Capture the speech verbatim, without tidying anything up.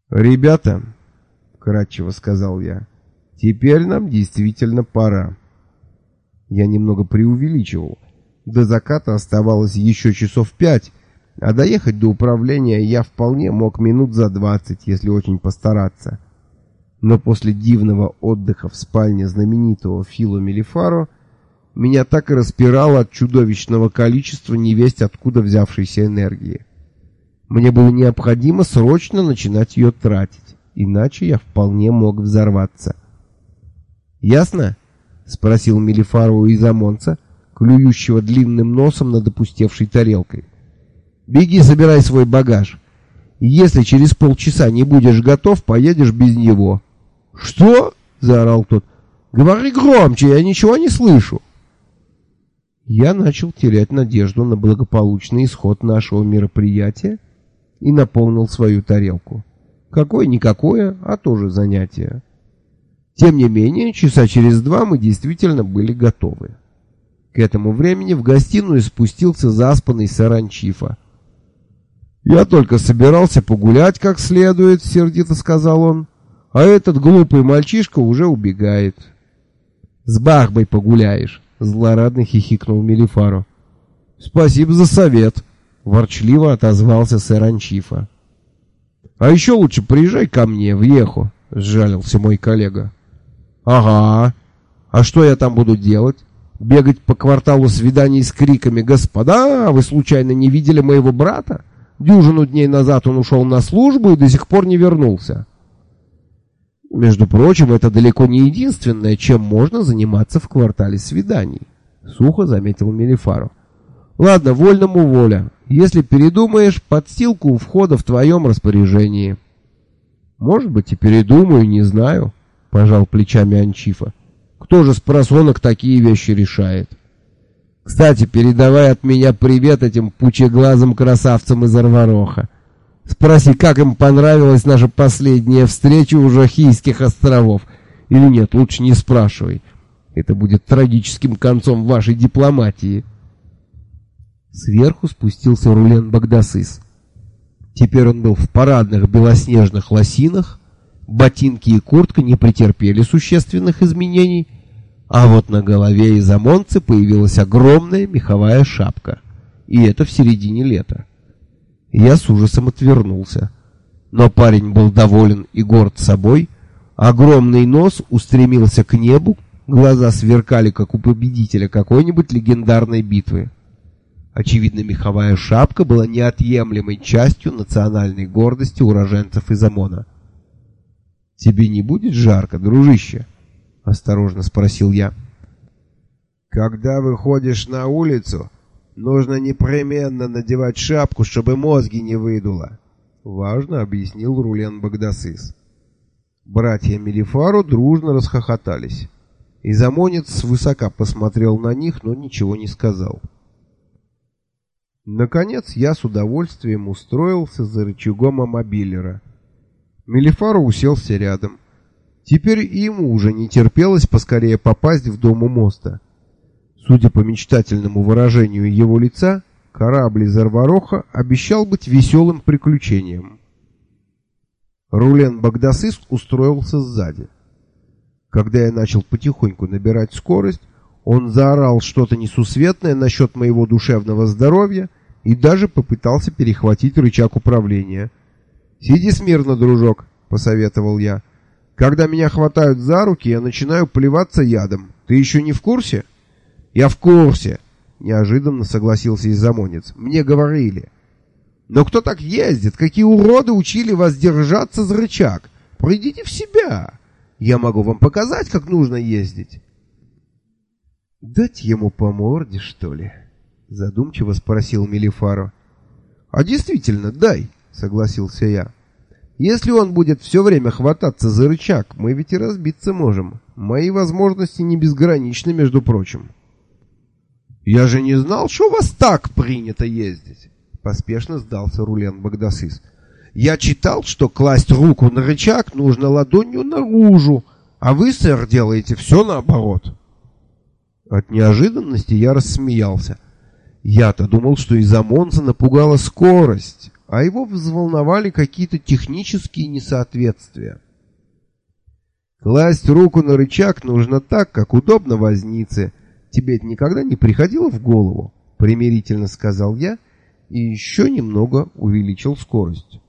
«Ребята», — вкратчиво сказал я, — «теперь нам действительно пора». Я немного преувеличивал. До заката оставалось еще часов пять, а доехать до управления я вполне мог минут за двадцать, если очень постараться. Но после дивного отдыха в спальне знаменитого Фило Мелифаро меня так и распирало от чудовищного количества невесть откуда взявшейся энергии. Мне было необходимо срочно начинать ее тратить, иначе я вполне мог взорваться. «Ясно?» — спросил Мелифаро у изамонца, клюющего длинным носом над опустевшей тарелкой. «Беги, собирай свой багаж. Если через полчаса не будешь готов, поедешь без него». «Что?» — заорал тот. «Говори громче, я ничего не слышу». Я начал терять надежду на благополучный исход нашего мероприятия и наполнил свою тарелку. Какое-никакое, а тоже занятие. Тем не менее, часа через два мы действительно были готовы. К этому времени в гостиную спустился заспанный сэр Анчифа. «Я только собирался погулять как следует», — сердито сказал он, — «а этот глупый мальчишка уже убегает». «С Бахбой погуляешь», — злорадно хихикнул Мелифаро. «Спасибо за совет», — ворчливо отозвался сэр Анчифа. «А еще лучше приезжай ко мне в Ехо», — сжалился мой коллега. «Ага. А что я там буду делать? Бегать по кварталу свиданий с криками: «Господа, вы случайно не видели моего брата? Дюжину дней назад он ушел на службу и до сих пор не вернулся». «Между прочим, это далеко не единственное, чем можно заниматься в квартале свиданий», — сухо заметил Мелифаро. «Ладно, вольному воля. Если передумаешь, подстилку у входа в твоем распоряжении». «Может быть, и передумаю, не знаю», — пожал плечами Анчифа. «Кто же с просонок такие вещи решает? Кстати, передавай от меня привет этим пучеглазым красавцам из Арвароха. Спроси, как им понравилась наша последняя встреча у Жохийских островов. Или нет, лучше не спрашивай. Это будет трагическим концом вашей дипломатии». Сверху спустился Рулен Багдасыс. Теперь он был в парадных белоснежных лосинах, ботинки и куртка не претерпели существенных изменений, а вот на голове изамонца появилась огромная меховая шапка, и это в середине лета. Я с ужасом отвернулся, но парень был доволен и горд собой, огромный нос устремился к небу, глаза сверкали, как у победителя какой-нибудь легендарной битвы. Очевидно, меховая шапка была неотъемлемой частью национальной гордости уроженцев Изамона. «Тебе не будет жарко, дружище?» — осторожно спросил я. «Когда выходишь на улицу, нужно непременно надевать шапку, чтобы мозги не выдуло», — важно объяснил Рулен Багдасыс. Братья Мелифаро дружно расхохотались. Изамонец свысока посмотрел на них, но ничего не сказал. Наконец я с удовольствием устроился за рычагом амобилера. Мелифаро уселся рядом. Теперь и ему уже не терпелось поскорее попасть в дом у моста. Судя по мечтательному выражению его лица, корабль из Арвароха обещал быть веселым приключением. Рулен Багдасыс устроился сзади. Когда я начал потихоньку набирать скорость, он заорал что-то несусветное насчет моего душевного здоровья и даже попытался перехватить рычаг управления. «Сиди смирно, дружок», — посоветовал я. «Когда меня хватают за руки, я начинаю плеваться ядом. Ты еще не в курсе?» «Я в курсе», — неожиданно согласился изамонец. «Мне говорили». «Но кто так ездит? Какие уроды учили вас держаться за рычаг? Придите в себя. Я могу вам показать, как нужно ездить». «Дать ему по морде, что ли?» — задумчиво спросил Мелифаро. «А действительно, дай», — согласился я. «Если он будет все время хвататься за рычаг, мы ведь и разбиться можем. Мои возможности не безграничны, между прочим». «Я же не знал, что у вас так принято ездить», — поспешно сдался Рулен Багдасыс. «Я читал, что класть руку на рычаг нужно ладонью наружу, а вы, сэр, делаете все наоборот». От неожиданности я рассмеялся. Я-то думал, что изамонца напугала скорость, а его взволновали какие-то технические несоответствия. Класть руку на рычаг нужно так, как удобно вознице. Тебе это никогда не приходило в голову? Примирительно сказал я и еще немного увеличил скорость.